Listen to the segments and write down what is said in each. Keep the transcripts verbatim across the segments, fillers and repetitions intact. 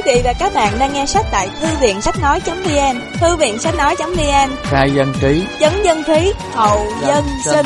vị và các bạn đang nghe sách tại thư viện sách nói chấm vn. Thư viện sách nói chấm vn, khai dân trí, chấn dân trí, hậu dân sinh.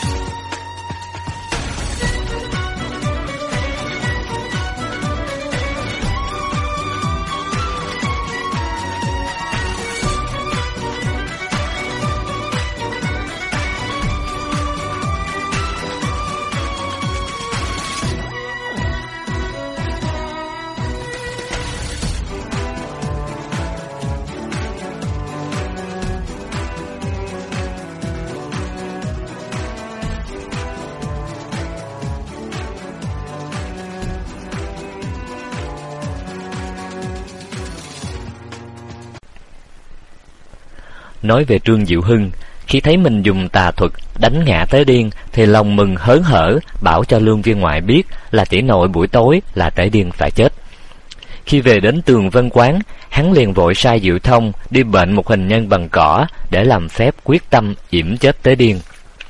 Nói về Trương Diệu Hưng, khi thấy mình dùng tà thuật đánh ngã Tế Điên thì lòng mừng hớn hở, bảo cho Lương Viên Ngoại biết là tỷ nội buổi tối là Tế Điên phải chết. Khi về đến Tường Vân Quán, hắn liền vội sai Diệu Thông đi bệnh một hình nhân bằng cỏ để làm phép quyết tâm yểm chết Tế Điên.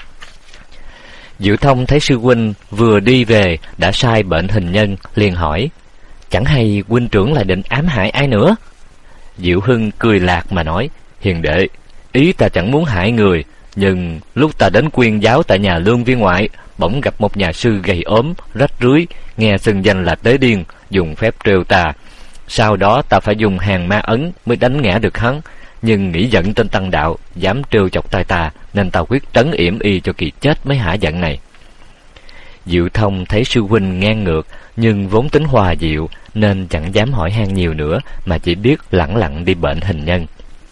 Diệu Thông thấy sư huynh vừa đi về đã sai bệnh hình nhân, liền hỏi: chẳng hay huynh trưởng lại định ám hại ai nữa? Diệu Hưng cười lạc mà nói: hiền đệ, ý ta chẳng muốn hại người, nhưng lúc ta đến quyên giáo tại nhà Lương Viên Ngoại, bỗng gặp một nhà sư gầy ốm, rách rưới, nghe xưng danh là Tế Điên, dùng phép trêu ta. Sau đó ta phải dùng hàng ma ấn mới đánh ngã được hắn, nhưng nghĩ giận tên tăng đạo dám trêu chọc tai ta, nên ta quyết trấn yểm y cho kỳ chết mới hả giận này. Diệu Thông thấy sư huynh ngang ngược, nhưng vốn tính hòa dịu nên chẳng dám hỏi han nhiều nữa, mà chỉ biết lẳng lặng đi bệnh hình nhân.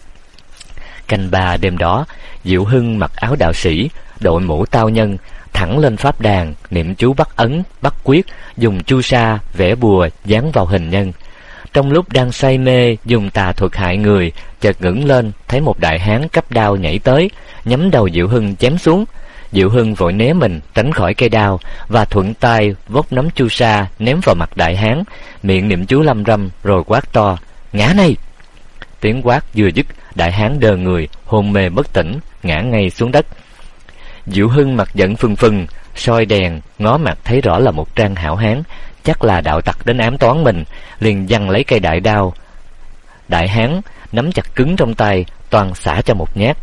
Canh ba đêm đó, Diệu Hưng mặc áo đạo sĩ, đội mũ tao nhân, thẳng lên pháp đàn, niệm chú bắt ấn, bắt quyết, dùng chu sa vẽ bùa dán vào hình nhân. Trong lúc đang say mê dùng tà thuật hại người, chợt ngẩng lên thấy một đại hán cấp đao nhảy tới, nhắm đầu Diệu Hưng chém xuống. Diệu Hưng vội né mình tránh khỏi cây đao và thuận tay vốc nắm chu sa ném vào mặt đại hán, miệng niệm chú lâm râm rồi quát to: ngã này! Tiếng quát vừa dứt, đại hán đờ người, hôn mê bất tỉnh, ngã ngay xuống đất. Diệu Hưng mặt giận phừng phừng, soi đèn ngó mặt thấy rõ là một trang hảo hán, chắc là đạo tặc đến ám toán mình, liền giằng lấy cây đại đao. Đại hán nắm chặt cứng trong tay, toàn xả cho một nhát.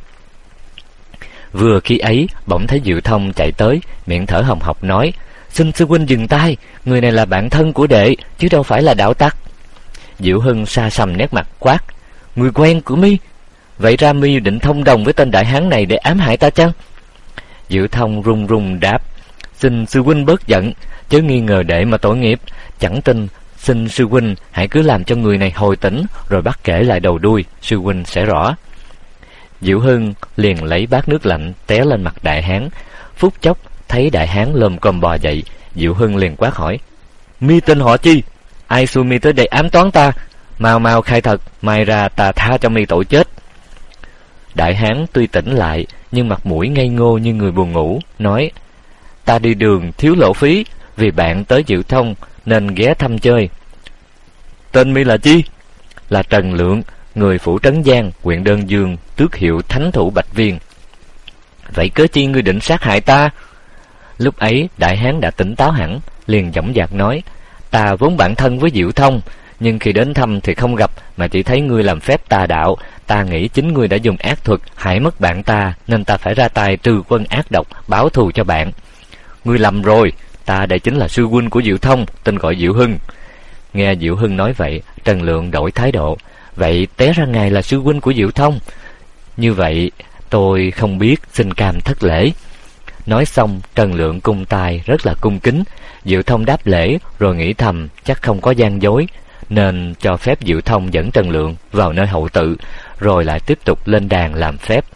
Vừa khi ấy, bỗng thấy Diệu Thông chạy tới, miệng thở hồng hộc nói: xin sư huynh dừng tay, người này là bạn thân của đệ, chứ đâu phải là đạo tặc. Diệu Hưng sa sầm nét mặt quát: người quen của mi? Vậy ra mi định thông đồng với tên đại hán này để ám hại ta chăng? Diệu Thông run run đáp: xin sư huynh bớt giận, chớ nghi ngờ đệ mà tội nghiệp. Chẳng tin, xin sư huynh hãy cứ làm cho người này hồi tỉnh, rồi bắt kể lại đầu đuôi, sư huynh sẽ rõ. Diệu Hưng liền lấy bát nước lạnh té lên mặt đại hán. Phút chốc thấy đại hán lồm cồm bò dậy, Diệu Hưng liền quát hỏi: mi tên họ chi? Ai xui mi tới đây ám toán ta? Mau mau khai thật, mai ra ta tha cho mi tội chết. Đại hán tuy tỉnh lại, nhưng mặt mũi ngây ngô như người buồn ngủ, nói: ta đi đường thiếu lộ phí, vì bạn tới Diệu Thông nên ghé thăm chơi. Tên mi là chi? Là Trần Lượng, người phủ Trấn Giang, huyện Đơn Dương, tước hiệu thánh thủ Bạch Viên. Vậy cớ chi ngươi định sát hại ta? Lúc ấy đại hán đã tỉnh táo hẳn, liền dõng dạc nói: ta vốn bạn thân với Diệu Thông, nhưng khi đến thăm thì không gặp, mà chỉ thấy ngươi làm phép tà đạo. Ta nghĩ chính ngươi đã dùng ác thuật hại mất bạn ta, nên ta phải ra tay trừ quân ác độc, báo thù cho bạn. Ngươi lầm rồi, ta đây chính là sư huynh của Diệu Thông, tên gọi Diệu Hưng. Nghe Diệu Hưng nói vậy, Trần Lượng đổi thái độ: vậy té ra ngài là sư huynh của Diệu Thông? Như vậy tôi không biết, xin cam thất lễ. Nói xong, Trần Lượng cung tay rất là cung kính. Diệu Thông đáp lễ rồi nghĩ thầm chắc không có gian dối, nên cho phép Diệu Thông dẫn Trần Lượng vào nơi hậu tự, rồi lại tiếp tục lên đàn làm phép.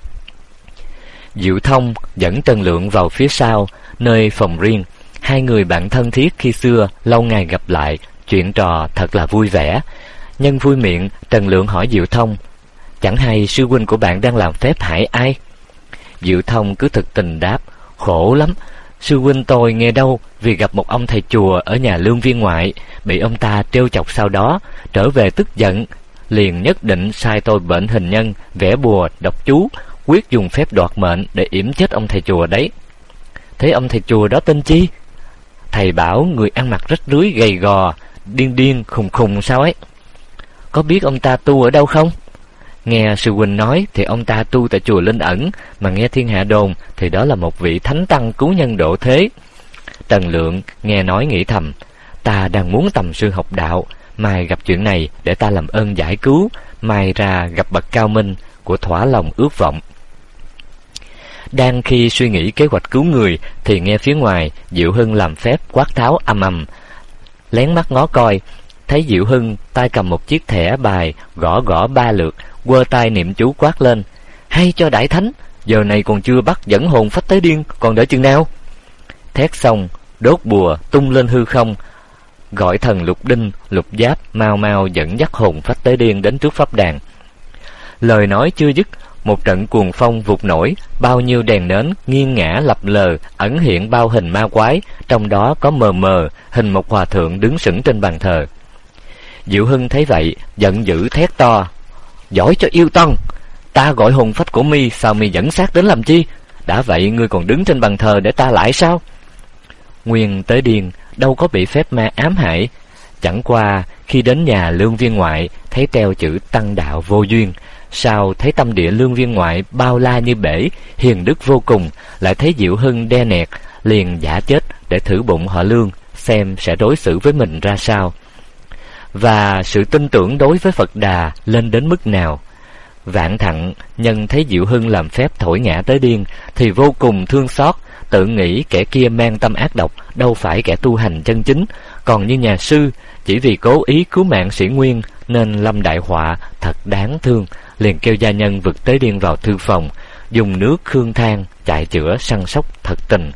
Diệu Thông dẫn Trần Lượng vào phía sau, nơi phòng riêng. Hai người bạn thân thiết khi xưa, lâu ngày gặp lại, chuyện trò thật là vui vẻ. Nhân vui miệng, Trần Lượng hỏi Diệu Thông: chẳng hay sư huynh của bạn đang làm phép hại ai? Diệu Thông cứ thực tình đáp: khổ lắm, sư huynh tôi nghe đâu vì gặp một ông thầy chùa ở nhà Lương Viên Ngoại, bị ông ta trêu chọc, sau đó trở về tức giận, liền nhất định sai tôi bệnh hình nhân, vẽ bùa, đọc chú, quyết dùng phép đoạt mệnh để yểm chết ông thầy chùa đấy. Thế ông thầy chùa đó tên chi? Thầy bảo người ăn mặc rách rưới gầy gò, điên điên khùng khùng sao ấy. Có biết ông ta tu ở đâu không? Nghe sư huynh nói thì ông ta tu tại chùa Linh Ẩn, mà nghe thiên hạ đồn thì đó là một vị thánh tăng cứu nhân độ thế. Trần Lượng nghe nói nghĩ thầm, ta đang muốn tầm sư học đạo, mai gặp chuyện này để ta làm ơn giải cứu, mai ra gặp bậc cao minh, của thỏa lòng ước vọng. Đang khi suy nghĩ kế hoạch cứu người thì nghe phía ngoài Diệu Hưng làm phép quát tháo ầm ầm. Lén mắt ngó coi, thấy Diệu Hưng tay cầm một chiếc thẻ bài gõ gõ ba lượt, quơ tay niệm chú quát lên: hay cho đại thánh, giờ này còn chưa bắt dẫn hồn phách tới điên, còn đợi chừng nào? Thét xong đốt bùa tung lên hư không, gọi thần Lục Đinh, Lục Giáp mau mau dẫn dắt hồn phách tới điên đến trước pháp đàn. Lời nói chưa dứt, một trận cuồng phong vụt nổi, bao nhiêu đèn nến nghiêng ngã lập lờ, ẩn hiện bao hình ma quái, trong đó có mờ mờ hình một hòa thượng đứng sững trên bàn thờ. Diệu Hưng thấy vậy, giận dữ thét to: giỏi cho yêu tân, ta gọi hồn phách của mi, sao mi dẫn xác đến làm chi? Đã vậy ngươi còn đứng trên bàn thờ để ta lại sao? Nguyên Tế Điên đâu có bị phép ma ám hại, chẳng qua khi đến nhà Lương Viên Ngoại thấy treo chữ tăng đạo vô duyên, sao thấy tâm địa Lương Viên Ngoại bao la như bể, hiền đức vô cùng, lại thấy Diệu Hưng đe nẹt, liền giả chết để thử bụng họ Lương, xem sẽ đối xử với mình ra sao, và sự tin tưởng đối với Phật Đà lên đến mức nào. Vạn Thặng nhân thấy Diệu Hưng làm phép thổi ngã tới điên thì vô cùng thương xót, tự nghĩ kẻ kia mang tâm ác độc, đâu phải kẻ tu hành chân chính, còn như nhà sư chỉ vì cố ý cứu mạng sĩ Nguyên nên lâm đại họa, thật đáng thương. Liền kêu gia nhân vực Tế Điên vào thư phòng, dùng nước khương thang chạy chữa săn sóc thật tình.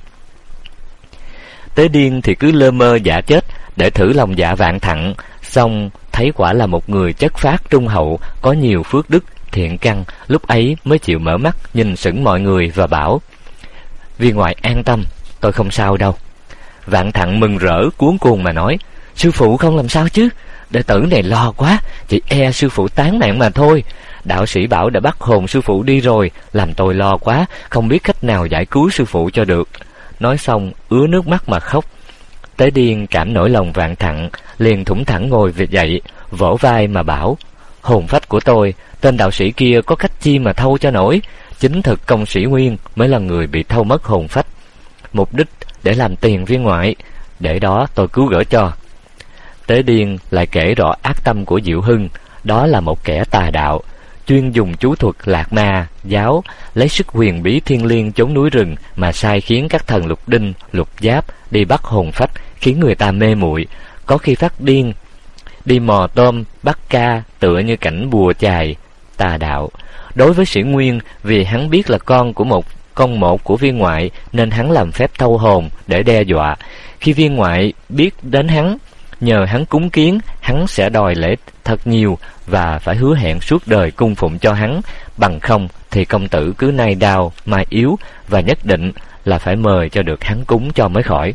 Tế Điên thì cứ lơ mơ giả chết để thử lòng dạ Vạn Thặng, xong thấy quả là một người chất phác trung hậu, có nhiều phước đức thiện căn, lúc ấy mới chịu mở mắt nhìn sững mọi người và bảo: Viên ngoại an tâm, tôi không sao đâu. Vạn Thặng mừng rỡ cuống cuồng mà nói: sư phụ không làm sao chứ? Đệ tử này lo quá, chỉ e sư phụ tán mạng mà thôi. Đạo sĩ bảo đã bắt hồn sư phụ đi rồi, làm tôi lo quá, không biết cách nào giải cứu sư phụ cho được. Nói xong ứa nước mắt mà khóc. Tế Điên cảm nỗi lòng Vạn Thặng, liền thủng thẳng ngồi việc dậy, vỗ vai mà bảo: hồn phách của tôi, tên đạo sĩ kia có cách chi mà thâu cho nổi? Chính thực công sĩ Nguyên mới là người bị thâu mất hồn phách, mục đích để làm tiền Viên ngoại, để đó tôi cứu gỡ cho. Tế Điên lại kể rõ ác tâm của Diệu Hưng, đó là một kẻ tà đạo, chuyên dùng chú thuật lạc ma giáo, lấy sức huyền bí thiên liêng chốn núi rừng mà sai khiến các thần Lục Đinh, Lục Giáp đi bắt hồn phách, khiến người ta mê muội, có khi phát điên, đi mò tôm bắt ca, tựa như cảnh bùa chài. Tà đạo đối với sĩ Nguyên, vì hắn biết là con của một con một của Viên ngoại nên hắn làm phép thâu hồn để đe dọa. Khi Viên ngoại biết đến hắn, nhờ hắn cúng kiến, hắn sẽ đòi lễ thật nhiều và phải hứa hẹn suốt đời cung phụng cho hắn, bằng không thì công tử cứ nay đau mai yếu, và nhất định là phải mời cho được hắn cúng cho mới khỏi.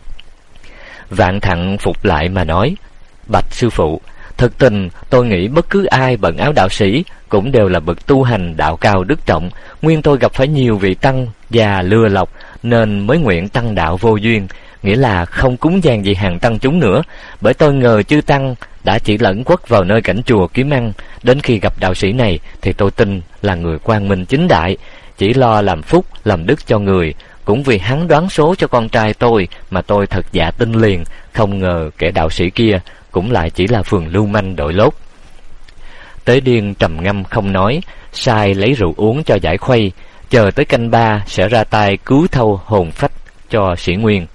Vạn Thặng phục lại mà nói: bạch sư phụ, thực tình tôi nghĩ bất cứ ai bận áo đạo sĩ cũng đều là bậc tu hành đạo cao đức trọng. Nguyên tôi gặp phải nhiều vị tăng già lừa lọc nên mới nguyện tăng đạo vô duyên, nghĩa là không cúng dường gì hàng tăng chúng nữa. Bởi tôi ngờ chư tăng đã chỉ lẫn quất vào nơi cảnh chùa kiếm ăn, đến khi gặp đạo sĩ này thì tôi tin là người quang minh chính đại, chỉ lo làm phúc làm đức cho người. Cũng vì hắn đoán số cho con trai tôi mà tôi thật dạ tin liền, không ngờ kẻ đạo sĩ kia cũng lại chỉ là phường lưu manh đội lốt. Tế Điên trầm ngâm không nói, sai lấy rượu uống cho giải khuây, chờ tới canh ba sẽ ra tay cứu thâu hồn phách cho sĩ Nguyên.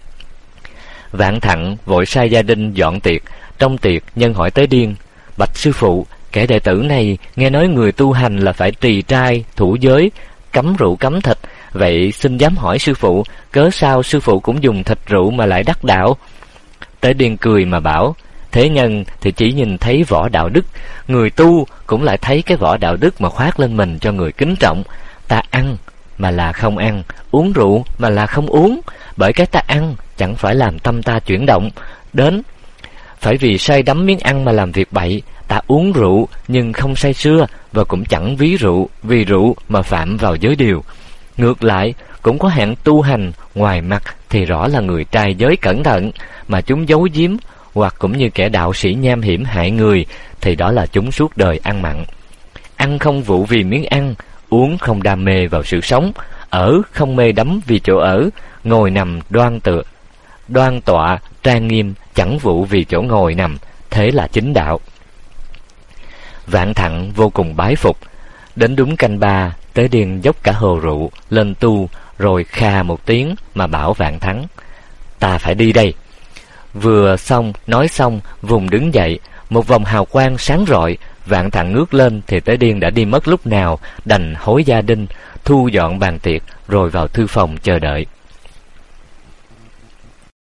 Vạn Thặng vội sai gia đình dọn tiệc. Trong tiệc nhân hỏi Tế Điên: bạch sư phụ, kẻ đệ tử này nghe nói người tu hành là phải trì trai thủ giới, cấm rượu cấm thịt, vậy xin dám hỏi sư phụ, cớ sao sư phụ cũng dùng thịt rượu mà lại đắc đạo? Tế Điên cười mà bảo: thế nhân thì chỉ nhìn thấy vỏ đạo đức, người tu cũng lại thấy cái vỏ đạo đức mà khoác lên mình cho người kính trọng. Ta ăn mà là không ăn, uống rượu mà là không uống, bởi cái ta ăn chẳng phải làm tâm ta chuyển động đến phải vì say đắm miếng ăn mà làm việc bậy. Ta uống rượu nhưng không say sưa, và cũng chẳng ví rượu vì rượu mà phạm vào giới điều. Ngược lại cũng có hạng tu hành, ngoài mặt thì rõ là người trai giới cẩn thận, mà chúng giấu giếm hoặc cũng như kẻ đạo sĩ nham hiểm hại người, thì đó là chúng suốt đời ăn mặn. Ăn không vụ vì miếng ăn, uống không đam mê vào sự sống, ở không mê đắm vì chỗ ở, ngồi nằm đoan tựa, đoan tọa trang nghiêm, chẳng vụ vì chỗ ngồi nằm, thế là chính đạo. Vạn Thặng vô cùng bái phục. Đến đúng canh ba, Tế Điên dốc cả hồ rượu lên tu, rồi kha một tiếng mà bảo Vạn Thắng: ta phải đi đây. Vừa xong nói xong, vùng đứng dậy, một vòng hào quang sáng rọi. Vạn Thặng ngước lên thì Tế Điên đã đi mất lúc nào, đành hối gia đình, thu dọn bàn tiệc, rồi vào thư phòng chờ đợi.